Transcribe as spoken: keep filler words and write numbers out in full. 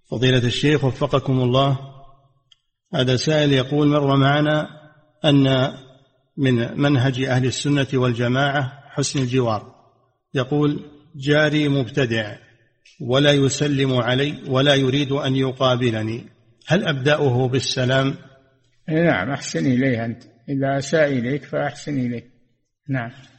فضيلة الشيخ وفقكم الله، هذا سائل يقول: مر معنا أن من منهج أهل السنة والجماعة حسن الجوار. يقول: جاري مبتدع ولا يسلم علي ولا يريد أن يقابلني، هل أبدأه بالسلام؟ نعم، أحسن إليه أنت، إذا أساء إليك فأحسن إليه. نعم.